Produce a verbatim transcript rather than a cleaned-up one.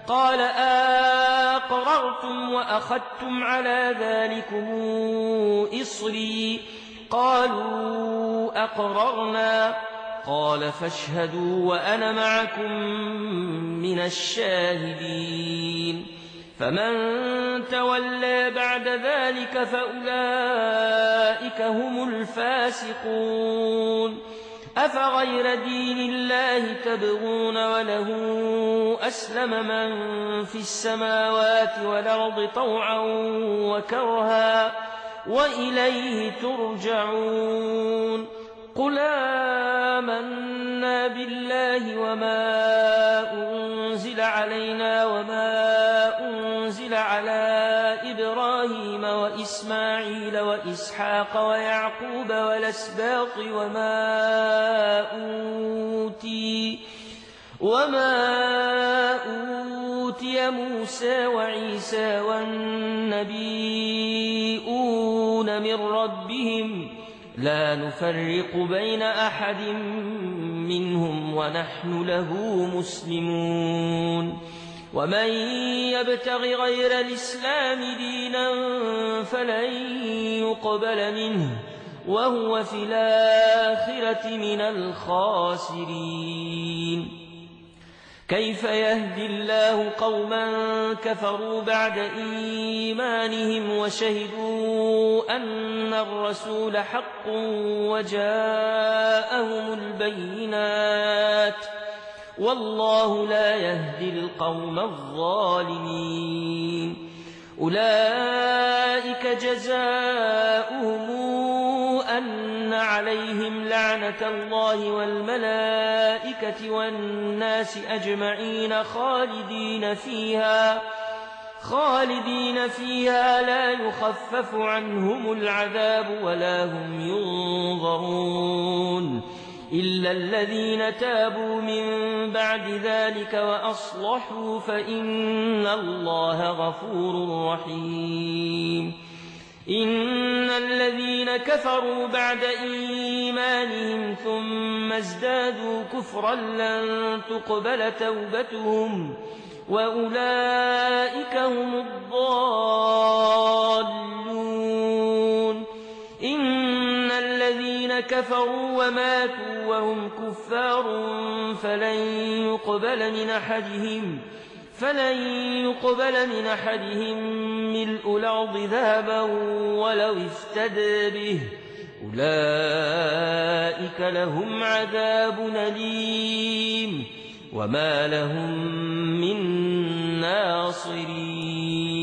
قال أقررتم وأخذتم على ذلكم إصري قالوا أقررنا قال فاشهدوا وأنا معكم من الشاهدين فمن تولى بعد ذلك فأولئك هم الفاسقون أفغير دين الله تبغون وله أسلم من في السماوات والأرض طوعا وكرها وإليه ترجعون قل آمنا بالله وما أنزل علينا وما أنزل على إبراهيم وإسماعيل وإسحاق ويعقوب والأسباط وما أوتي وما أوتي موسى وعيسى والنبيون من ربهم لا نفرق بين أحد منهم ونحن له مسلمون ومن يبتغ غير الإسلام دينا فلن يقبل منه وهو في الآخرة من الخاسرين كيف يهدي الله قوما كفروا بعد إيمانهم وشهدوا أن الرسول حق وجاءهم البينات والله لا يهدي القوم الظالمين أولئك جزاؤهم أن عليهم لعنة الله والملائكة والناس أجمعين خالدين فيها خالدين فيها لا يخفف عنهم العذاب ولا هم ينظرون إلا الذين تابوا من بعد ذلك وأصلحوا فإن الله غفور رحيم إن الذين كفروا بعد إيمانهم ثم ازدادوا كفرا لن تقبل توبتهم وأولئك هم الضالون إن الذين كفروا وماتوا وهم كفار فلن يقبل من أحدهم فلن يقبل من أحدهم ملء الأرض ذهبا ولو افتدى به أولئك لهم عذاب أليم وما لهم من ناصرين